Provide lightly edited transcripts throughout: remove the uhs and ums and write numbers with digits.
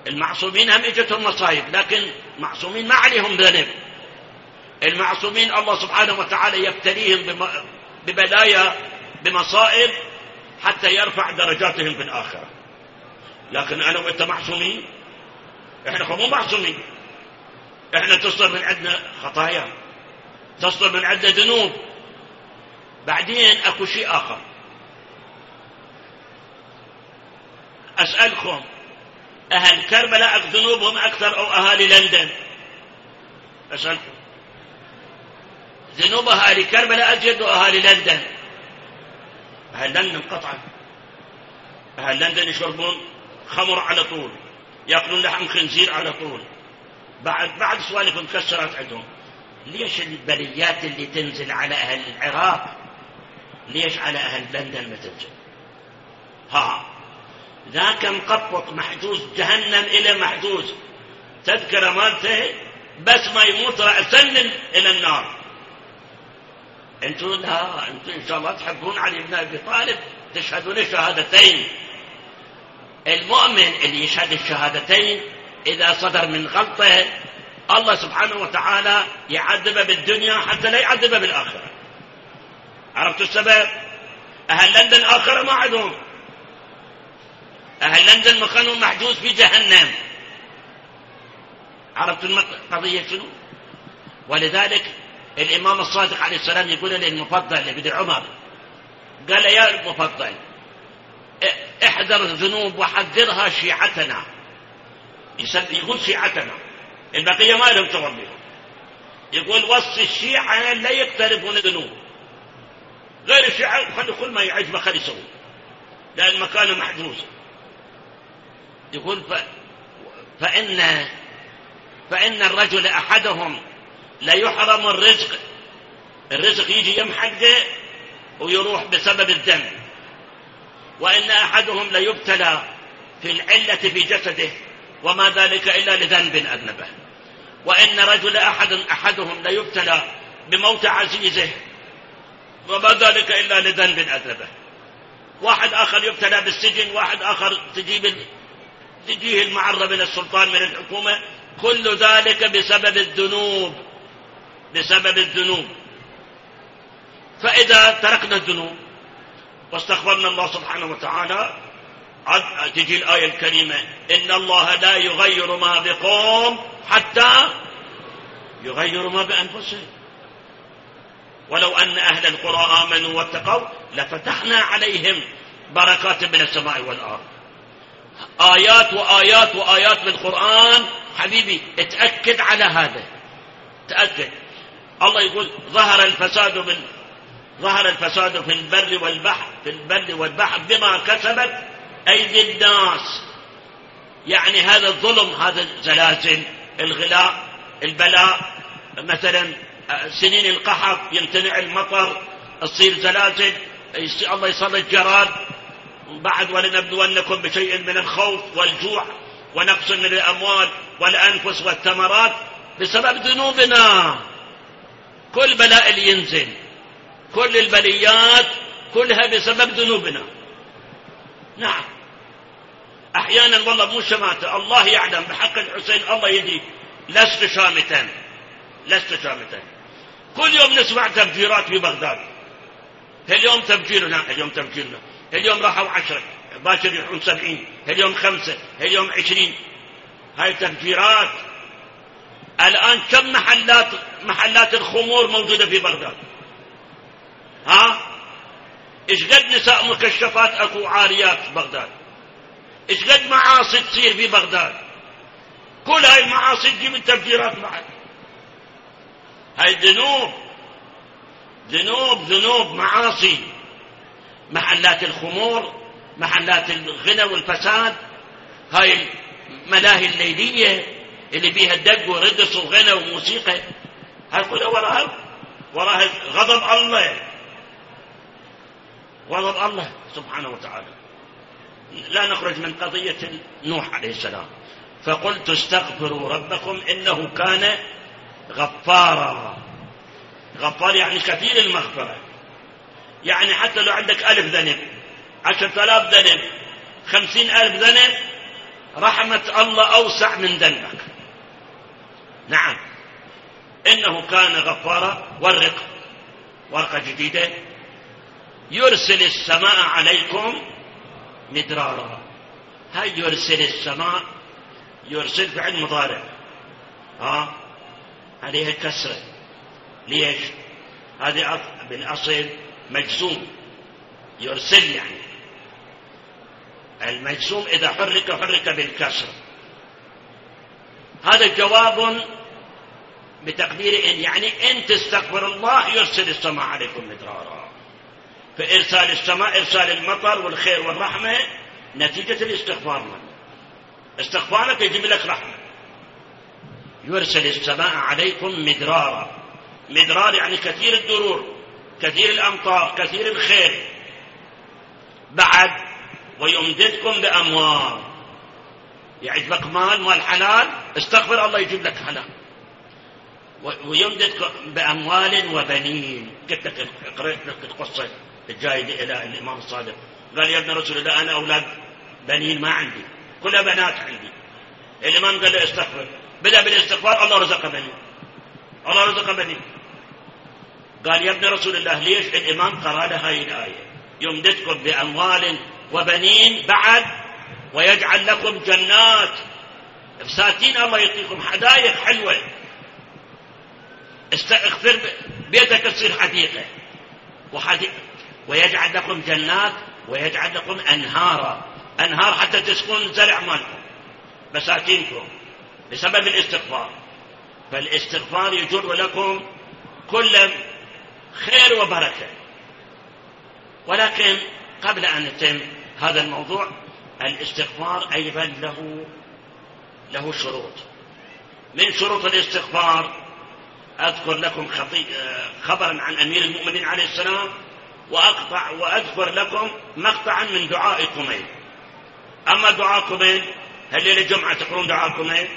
المعصومين هم اجتهم مصايب، لكن معصومين ما عليهم ذنب. المعصومين الله سبحانه وتعالى يبتليهم ببلايا بمصائب حتى يرفع درجاتهم في الآخرة. لكن أنا وأنت معصومين؟ إحنا مو معصومين، إحنا تصدر من عندنا خطايا، تصدر من عندنا ذنوب. بعدين أكو شيء آخر أسألكم، أهل كربلاء ذنوبهم أكثر أو أهالي لندن؟ أسألكم، ذنوب أهالي كربلاء أجد وأهالي لندن؟ أهل لندن قطعا، أهل لندن يشربون خمر على طول، يأكلون لحم خنزير على طول، بعد سوالف مكسرات عندهم. ليش البليات اللي تنزل على أهل العراق ليش على أهل لندن ما تنزل؟ ذاك مقبط محجوز جهنم إلى محجوز، تذكر مالته بس ما يموت رأسن إلى النار. انتوا لا، انتوا إن شاء الله تحبون علي بن أبي طالب، تشهدون الشهادتين. المؤمن اللي يشهد الشهادتين إذا صدر من غلطه الله سبحانه وتعالى يعذبه بالدنيا حتى لا يعذبه بالآخرة. عرفتوا السبب؟ أهل لندن آخرة ما عندهم، أهل لندن مكانهم محجوز في جهنم. عرفتوا القضية شنو؟ ولذلك الإمام الصادق عليه السلام يقول للمفضل ابن عمر، قال يا المفضل احذر الذنوب وحذرها شيعتنا. يقول شيعتنا، البقية ما لهم شغل بهم. يقول وصي الشيعة لا يقترفون الذنوب، غير الشيعة خلي كل ما يعجبه خلي يسوي، لأن مكانه محجوز. يقول فإن الرجل أحدهم لا يحرم الرزق يجي يمحقه ويروح بسبب الذنب، وإن أحدهم لا يبتلى في العلة في جسده وما ذلك إلا لذنب أذنبه، وإن رجل أحدهم لا يبتلى بموت عزيزه وما ذلك إلا لذنب أذنبه. واحد آخر يبتلى بالسجن، واحد آخر تجيه المعرة من السلطان من الحكومة، كل ذلك بسبب الذنوب. فإذا تركنا الذنوب واستغفرنا الله سبحانه وتعالى تجي الآية الكريمة إن الله لا يغير ما بقوم حتى يغيروا ما بأنفسهم ولو أن أهل القرى آمنوا واتقوا لفتحنا عليهم بركات من السماء والأرض. آيات وآيات وآيات من القرآن حبيبي، اتأكد على هذا، تأكد. الله يقول ظهر الفساد في البر والبحر بما كسبت أيدي الناس. يعني هذا الظلم، هذا الزلازل، الغلاء، البلاء، مثلا سنين القحط يمتنع المطر، تصير زلازل، الله يسلط جراد، بعد ولنبلونكم بشيء من الخوف والجوع ونقص من الأموال والأنفس والثمرات بسبب ذنوبنا. كل بلاء اللي ينزل، كل البليات كلها بسبب ذنوبنا. نعم، أحيانا والله مو شماتة، الله يعلم بحق الحسين الله يدي، لست شامتا. كل يوم نسمع تفجيرات في بغداد، اليوم تفجيرنا، اليوم راحوا 10، باكر يروحون 70، اليوم 5، اليوم 20. هاي تفجيرات. الآن كم محلات الخمور موجودة في بغداد؟ إيش قد نساء مكشفات أكو عاريات في بغداد؟ إيش قد معاصي تصير في بغداد؟ كل هاي المعاصي تجيب التفجيرات بعد. هاي ذنوب معاصي. محلات الخمور، محلات الغنى والفساد، هاي الملاهي الليلية اللي بيها الدق وردس وغنى وموسيقى، هاي كلها وراها غضب الله سبحانه وتعالى. لا نخرج من قضية نوح عليه السلام. فقلت استغفروا ربكم إنه كان غفارا. غفار يعني كثير المغفرة، يعني حتى لو عندك 1000 ذنب، 10,000 ذنب، 50,000 ذنب، رحمة الله أوسع من ذنبك. نعم، إنه كان غفارا. ورقة جديدة: يرسل السماء عليكم مدرارا. هاي يرسل السماء، يرسل فعل مضارع عليها كسرة. ليش؟ هذه بالأصل مجزوم. يرسل يعني المجزوم إذا حرك بالكسر. هذا جواب بتقدير إن، يعني إن تستغفر الله يرسل السماء عليكم مدرارا. فإرسال السماء إرسال المطر والخير والرحمة نتيجة الاستغفار منه. استغفارك يجيب لك رحمة. يرسل السماء عليكم مدرارا. مدرار يعني كثير الدرور، كثير الأمطار، كثير الخير. بعد ويمددكم بأموال. يعجبك مال حلال، استغفر الله يجيب لك حلال. ويمددكم بأموال وبنين. قرأت لك القصة الجاية إلى الإمام الصادق، قال: يا ابن رسول الله أنا أولاد بنين ما عندي، كلها بنات عندي. الإمام قال له: استغفر. بدأ بالاستغفار، الله رزق بنين، الله رزق بنين. قال: يا ابن رسول الله ليش؟ الإمام قرأ له هاي الآية: يمددكم بأموال وبنين، بعد ويجعل لكم جنات بساتين، الله يعطيكم حدائق حلوة، استغفر بيتك تصير حديقة ويجعل لكم جنات ويجعل لكم أنهار حتى تسكن زرع مالكم بساتينكم بسبب الاستغفار. فالاستغفار يجر لكم كل خير وبركة. ولكن قبل أن نتم هذا الموضوع، الاستغفار أيضا له شروط. من شروط الاستغفار أذكر لكم خبرا عن أمير المؤمنين عليه السلام، وأذكر لكم مقطعا من دعاء كميل. أما دعاء كميل، هل الجمعة تقرون دعاء كميل؟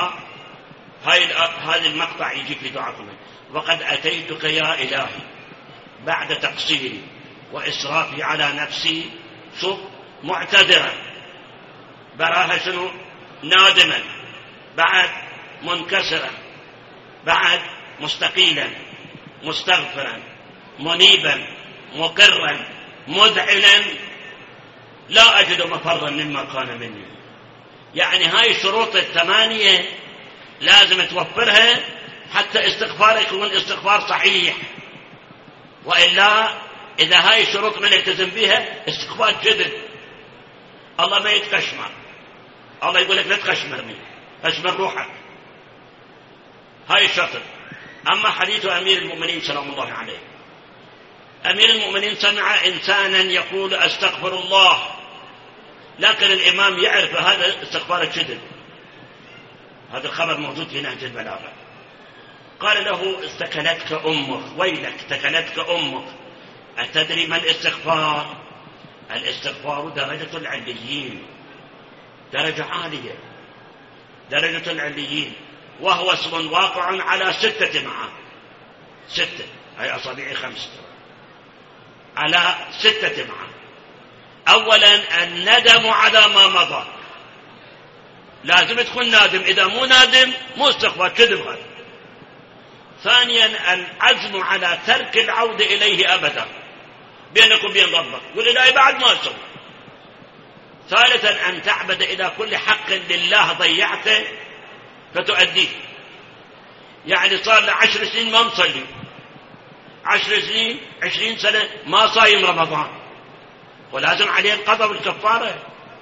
هذا المقطع يجي في دعاء كميل: وقد أتيتك يا إلهي بعد تقصيري وإسرافي على نفسي، شوف، معتذرا، براها شنو؟ نادما، بعد منكسرا، بعد مستقيلا، مستغفرا، منيبا، مقرا، مذعنا، لا أجد مفرا مما كان مني. يعني هاي الشروط الثمانية لازم توفرها حتى استغفارك يكون استغفار صحيح. وإلا إذا هاي الشروط ما نلتزم بها استغفار كذب. الله ما يتكشمر، الله يقول لك لا تكشمرني، كشمر روحك. هاي الشرط. أما حديث أمير المؤمنين سلام الله عليه، أمير المؤمنين سمع إنسانا يقول أستغفر الله، لكن الإمام يعرف هذا استغفار كذب. هذا الخبر موجود في نهج البلاغة. قال له: استكلتك أمك، ويلك تكلتك أمك. أتدري ما الاستغفار؟ الاستغفار درجة العليين، درجة عالية، درجة العليين، وهو اسم واقع على 6 معه، 6 أي أصابع 5 على 6 معه. أولا الندم على ما مضى، لازم تكون نادم، إذا مو نادم مو استغفار، كذب هذا. ثانيا العزم على ترك العودة إليه أبدا بينك وبين ربك، والإلهي بعد ما سوى. ثالثا أن تعبد إلى كل حق لله ضيعته فتؤديه. يعني صار له 10 سنين ما مصلي، 10 سنين 20 سنة ما صايم رمضان، ولازم عليه القضاء والكفارة،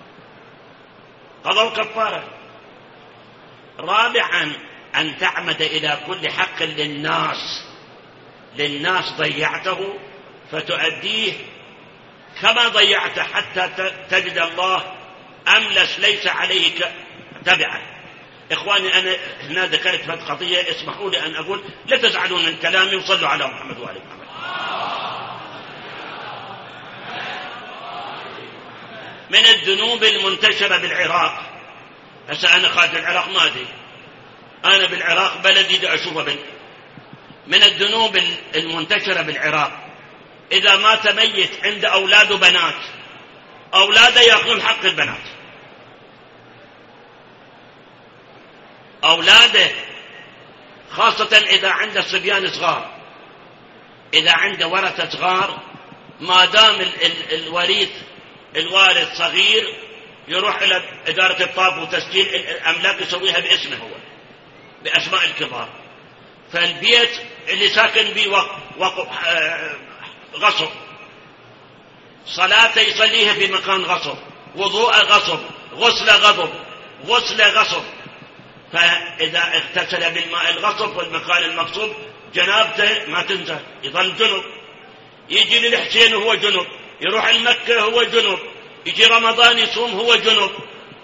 قضاء وكفارة. رابعا أن تعمد إلى كل حق للناس ضيعته فتؤديه كما ضيعته حتى تجد الله أملس ليس عليه تبعا. إخواني أنا هنا ذكرت في قضية، اسمحوا لي أن أقول، لا تزعلون من كلامي، وصلوا على محمد وآل محمد. من الذنوب المنتشرة بالعراق، هسه أنا خارج العراق ما أدري، أنا بالعراق بلدي دا أشوفه من الذنوب المنتشرة بالعراق، إذا مات ميت عند أولاد وبنات، أولاده يأخذون حق البنات، أولاده، خاصة إذا عنده صبيان صغار، إذا عنده ورثة صغار، ما دام الوارث صغير يروح إلى إدارة الطاب وتسجيل الأملاك يسويها باسمه هو، بأسماء الكبار. فالبيت اللي ساكن به وقف غصب، صلاته يصليها في مكان غصب، وضوء غصب، غسل غصب. فإذا اغتسل بالماء الغصب والمكان المغصوب جنابته ما تنزل، يظل جنب. يجي للحسين هو جنب، يروح المكة هو جنب، يجي رمضان يصوم هو جنب.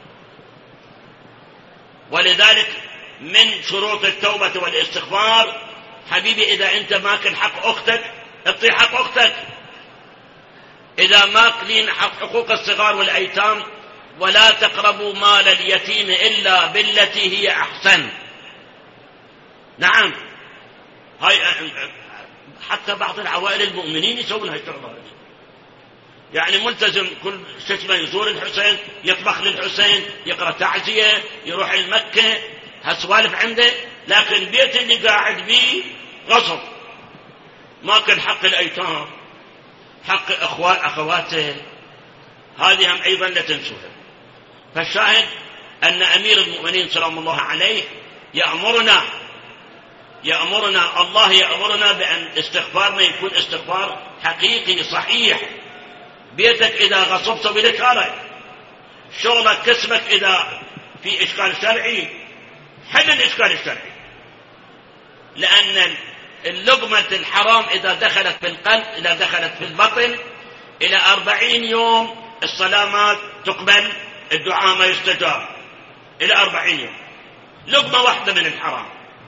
ولذلك من شروط التوبة والاستغفار حبيبي، إذا أنت ماكل حق أختك اعطي حق أختك، إذا ماكلين حقوق الصغار والأيتام، ولا تقربوا مال اليتيم إلا بالتي هي أحسن. نعم، هاي حتى بعض العوائل المؤمنين يسوون هاي الشغلات، يعني ملتزم كل شتمة يزور الحسين، يطبخ للحسين، يقرأ تعزية، يروح المكة، هالسوالف عنده. لكن بيت اللي قاعد بيه غصب، ماكل حق الأيتام، حق أخواته، هذه هم أيضا لا تنسوها. فالشاهد أن أمير المؤمنين سلام الله عليه يأمرنا الله يأمرنا بأن استغفارنا يكون استغفار حقيقي صحيح. بيتك إذا غصبت سوي شارع، شغلك كسبك إذا في إشكال شرعي حل الإشكال الشرعي، لأن اللقمة الحرام إذا دخلت في القلب، إذا دخلت في البطن، إلى 40 يوم الصلاة ما تقبل، الدعاء ما يستجاب، إلى 40 يوم لقمة واحدة من الحرام.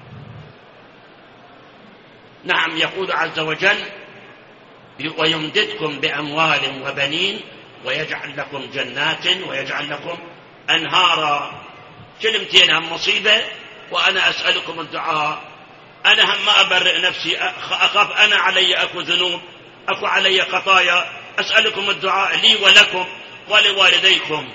نعم، يقول عز وجل: ويمددكم بأموال وبنين ويجعل لكم جنات ويجعل لكم أنهارا. كلمتين هم مصيبة، وأنا أسألكم الدعاء. أنا هم ما أبرئ نفسي، أخاف أنا علي أكو ذنوب، أكو علي خطايا. أسألكم الدعاء لي ولكم ولوالديكم.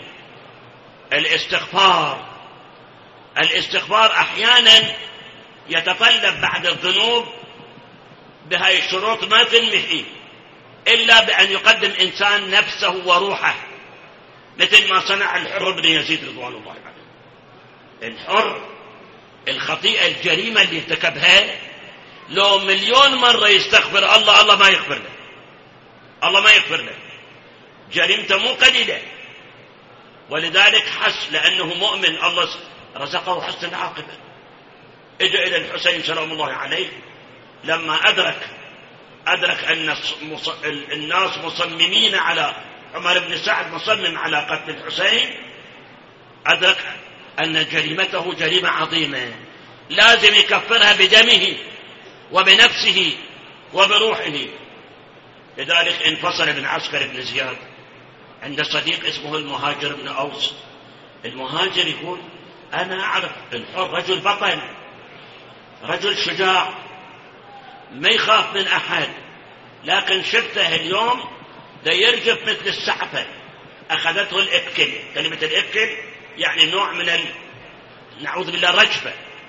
الاستغفار أحيانا يتطلب بعد الذنوب بهاي الشروط ما تنمحي إلا بأن يقدم إنسان نفسه وروحه، مثل ما صنع الحر بن يزيد رضوان الله عليه. الحر الخطيئة الجريمة اللي ارتكبها لو 1,000,000 مرة يستغفر الله، الله ما يغفر له. جريمته مو قليلة، ولذلك حس لأنه مؤمن الله رزقه حسن العاقبة. اجى إلى الحسين سلام الله عليه لما أدرك أن الناس مصممين على عمر بن سعد، مصمم على قتل الحسين، أدرك أن جريمته جريمة عظيمة لازم يكفرها بدمه وبنفسه وبروحه. لذلك انفصل ابن عسكر بن زياد عند صديق اسمه المهاجر بن أوس. المهاجر يقول: أنا أعرف الحر رجل بطل، رجل شجاع، ما يخاف من أحد، لكن شفته اليوم دا يرجف مثل السعفة، أخذته الإبكل. كلمة الإبكل يعني نوع من نعوذ بالله رجفة،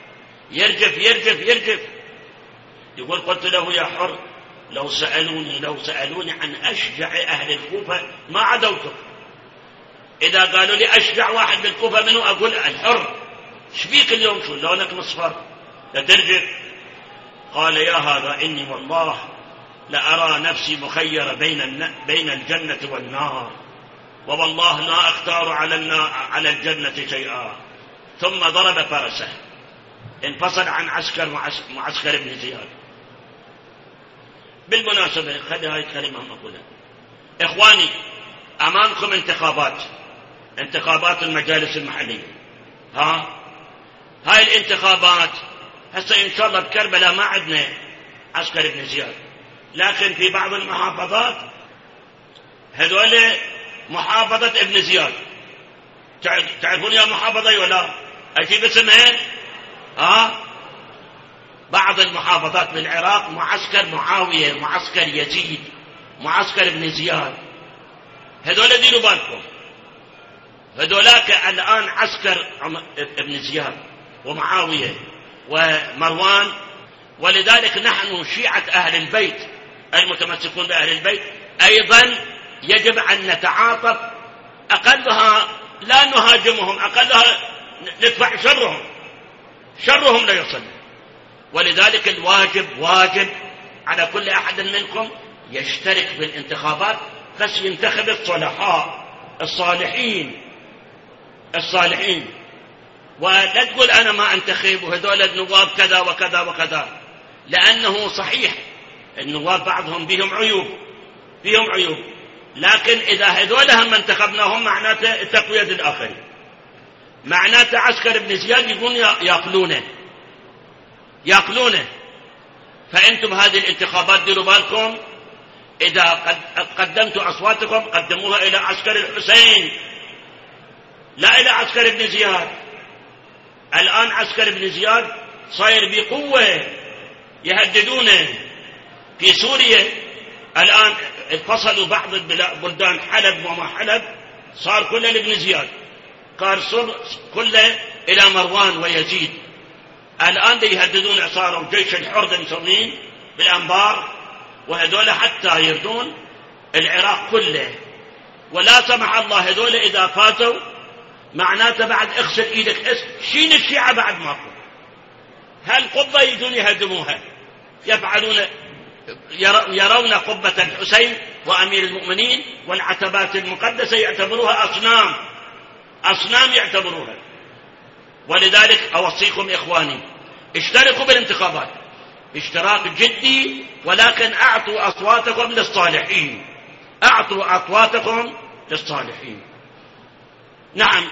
يرجف. يقول: قلت له: يا حر، لو سألوني عن أشجع أهل الكوفة ما عدوته. إذا قالوا لي أشجع واحد بالكوفة منه أقول الحر. شبيك اليوم؟ شو لونك مصفر لا ترجف؟ قال: يا هذا إني والله لأرى نفسي مخيرة بين الجنة والنار، ووالله لا أختار على الجنة شيئا. ثم ضرب فرسه، انفصل عن معسكر بن زياد. بالمناسبة خلي هاي الكلمة هم أقولها. إخواني، أمامكم انتخابات المجالس المحلية. هاي الانتخابات هسه إن شاء الله بكربلاء ما عندنا عسكر بن زياد، لكن في بعض المحافظات، هذول محافظة ابن زياد، تعرفون يا محافظة ولا أجيب اسمها؟ بعض المحافظات بالعراق معسكر معاوية، معسكر يزيد، معسكر ابن زياد. هذول ديروا بالكم، هذولاك الآن عسكر ابن زياد. ومعاوية ومروان. ولذلك نحن شيعة أهل البيت المتمسكون بأهل البيت أيضا يجب أن نتعاطف، أقلها لا نهاجمهم، أقلها ندفع شرهم لا يصل. ولذلك الواجب واجب على كل أحد منكم يشترك بالانتخابات، بس ينتخب الصلحاء الصالحين، ولا تقول أنا ما أنتخب وهذول النواب كذا وكذا وكذا، لأنه صحيح النواب بعضهم بهم عيوب، لكن إذا هذول هم انتخبناهم معناته تقوية الآخرين، معناته عسكر بن زياد يقول يأكلونه. فأنتم هذه الانتخابات ديروا بالكم، إذا قدمتوا أصواتكم قدموها إلى عسكر الحسين لا إلى عسكر بن زياد. الآن عسكر بن زياد صاير بقوة يهددونه في سوريا. الآن انفصلوا بعض البلدان، حلب وما حلب صار كله لابن زياد، صار كله إلى مروان ويزيد. الآن يهددون، صاروا جيش الحر مسوين بالأنبار، وهذول حتى يردون العراق كله. ولا سمح الله هذول إذا فاتوا معناته بعد اغسل ايدك، شين الشيعة بعد ماكو. هالقبة يجون يهدموها، يرون قبة الحسين وأمير المؤمنين والعتبات المقدسة يعتبروها أصنام يعتبروها. ولذلك أوصيكم إخواني اشتركوا بالانتخابات اشتراك جدي، ولكن أعطوا أصواتكم للصالحين. نعم،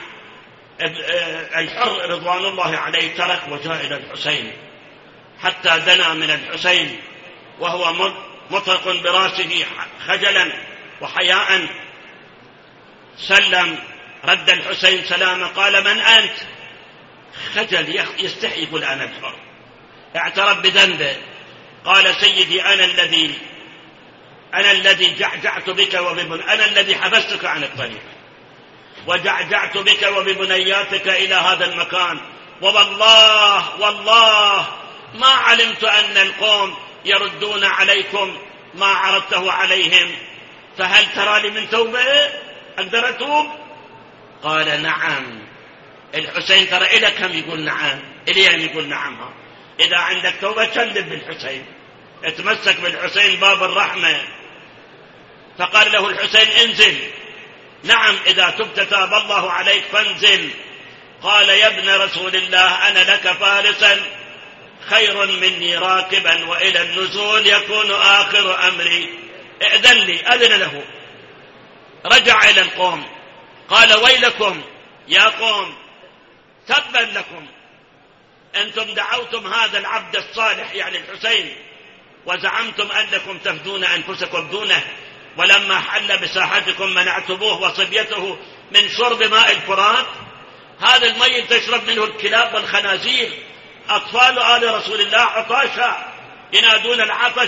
الحر رضوان الله عليه ترك وجاء إلى الحسين حتى دنا من الحسين وهو مطرق براسه خجلا وحياء، سلم، رد الحسين سلامه، قال من أنت؟ خجل يستحي يقول أنا الحر، اعترف بذنبه، قال سيدي أنا الذي جعجعت بك أنا الذي حبستك عن الطريق وجعجعت بك وببنياتك إلى هذا المكان، والله ما علمت أن القوم يردون عليكم ما عرضته عليهم، فهل ترى لي من توبة؟ أقدر أتوب؟ قال نعم. الحسين ترى إلى كم يقول نعم، إليهم يقول نعم. إذا عندك توبة شلب بالحسين، اتمسك بالحسين باب الرحمة. فقال له الحسين انزل. نعم، إذا تبت تاب الله عليك فانزل. قال يا ابن رسول الله أنا لك فارسا خير مني راكبا، وإلى النزول يكون آخر أمري، ائذن لي. أذن له، رجع إلى القوم قال ويلكم يا قوم، تبا لكم، أنتم دعوتم هذا العبد الصالح يعني الحسين وزعمتم أنكم تفدون أنفسكم دونه، ولما حل بساحتكم منعتموه وصبيته من شرب ماء الفرات. هذا الماء تشرب منه الكلاب والخنازير، أطفال آل رسول الله عطاشا ينادون العطش.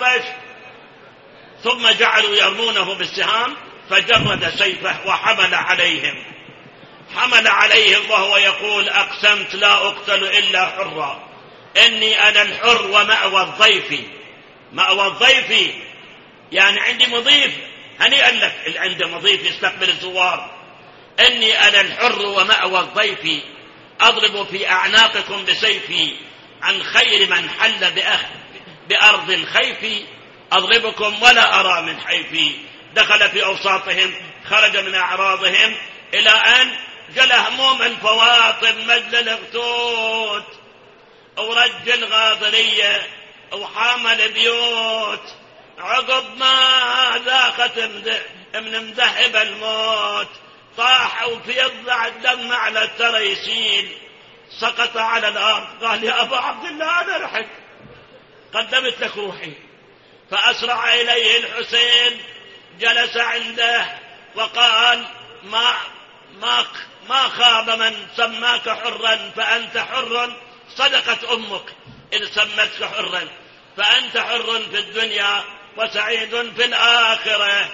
ثم جعلوا يرمونه بالسهام، فجرد سيفه وحمل عليهم وهو يقول أقسمت لا أقتل إلا حرا، إني أنا الحر ومأوى الضيف يعني عندي مضيف، هنيئا لك اللي عنده مضيف يستقبل الزوار. إني أنا الحر ومأوى الضيف، أضرب في أعناقكم بسيفي، عن خير من حل بأرض الخيف، أضربكم ولا أرى من حيفي. دخل في أوساطهم، خرج من أعراضهم، إلى أن جل هموم الفواطم مجل الغتوت، ورج الغاضرية، وحامل بيوت، عقب ما ذاقت من مذهب الموت، طاح وفيضع الدم على التريسين، سقط على الأرض. قال يا أبا عبد الله أنا رحت قدمت لك روحي. فأسرع إليه الحسين، جلس عنده وقال ما خاب من سماك حرا فأنت حر، صدقت أمك إن سمتك حرا، فأنت حر في الدنيا وسعيد في الآخرة.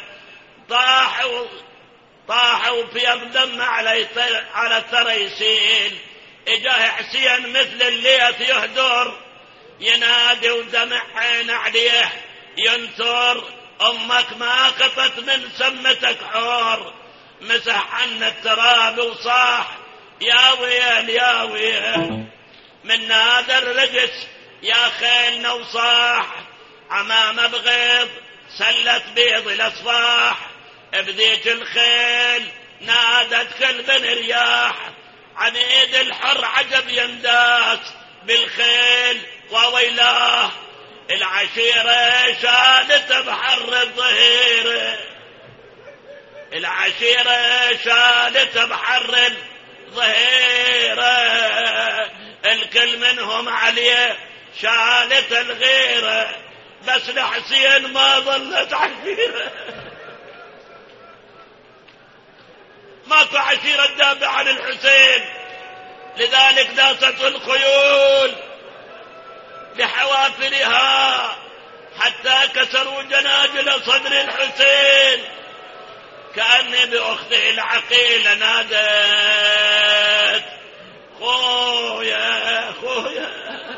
طاحوا في الدم على التريسين، إجاه حسين مثل الليث يهدر، ينادي ودمع عين عليه ينثر، أمك ما قطت من سمتك حور، مسح عنا التراب وصاح يا ويل يا ويل، من نادى الرجس يا خيلنا وصاح، عمام بغيض سلت بيض الأصفاح، بذيك الخيل نادت كلب رياح، عن ايد الحر عجب ينداس بالخيل وويلاه، العشيرة شالت بحر الظهيرة، العشيرة شالت بحر الظهيرة، الكل منهم عليه شالت الغيرة، بس لحسين ما ظلت عشيرة، ماكو عشيرة تدافع عن الحسين، لذلك داست الخيول بحوافرها حتى كسروا جناجل صدر الحسين، كأني بأخته العقيلة نادت خويا خويا،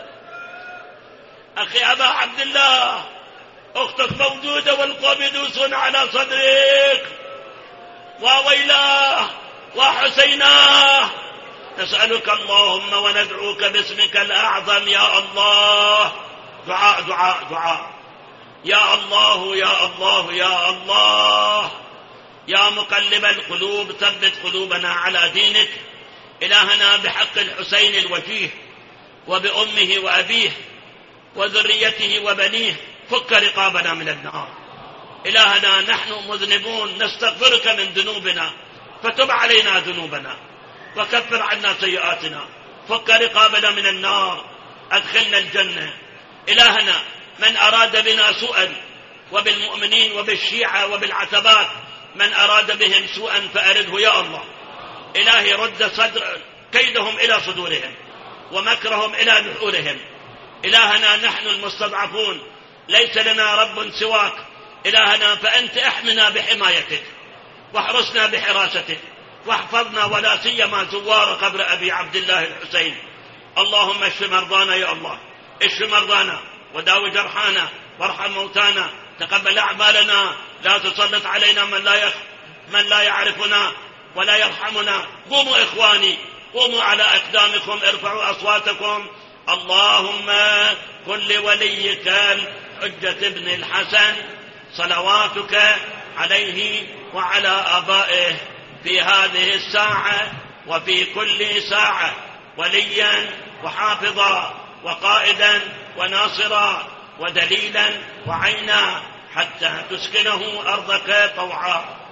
أخي أبا عبد الله أختك موجودة والقوم يدوسون على صدرك، وويلاه وحسيناه، نسألك اللهم وندعوك باسمك الأعظم يا الله، دعاء دعاء دعاء، يا الله يا الله يا الله، يا مقلب القلوب ثبت قلوبنا على دينك، إلهنا بحق الحسين الوجيه وبأمه وأبيه وذريته وبنيه، فك رقابنا من النار، إلهنا نحن مذنبون نستغفرك من ذنوبنا، فتب علينا ذنوبنا وكفر عنا سيئاتنا، فك رقابنا من النار، أدخلنا الجنة، إلهنا من أراد بنا سوءا وبالمؤمنين وبالشيعة وبالعتبات من أراد بهم سوءا فأرده يا الله، إلهي رد صدر كيدهم إلى صدورهم ومكرهم إلى نحورهم، إلهنا نحن المستضعفون ليس لنا رب سواك، إلهنا فأنت احمنا بحمايتك واحرسنا بحراستك واحفظنا، ولا سيما زوار قبر أبي عبد الله الحسين، اللهم اشف مرضانا يا الله، اشف مرضانا وداوي جرحانا وارحم موتانا، تقبل أعمالنا، لا تسلط علينا من لا يعرفنا ولا يرحمنا، قوموا إخواني قوموا على أقدامكم، ارفعوا أصواتكم، اللهم كن لوليك الحجة ابن الحسن صلواتك عليه وعلى آبائه في هذه الساعة وفي كل ساعة وليا وحافظا وقائدا وناصرا ودليلا وعينا، حتى تسكنه أرضك طوعا.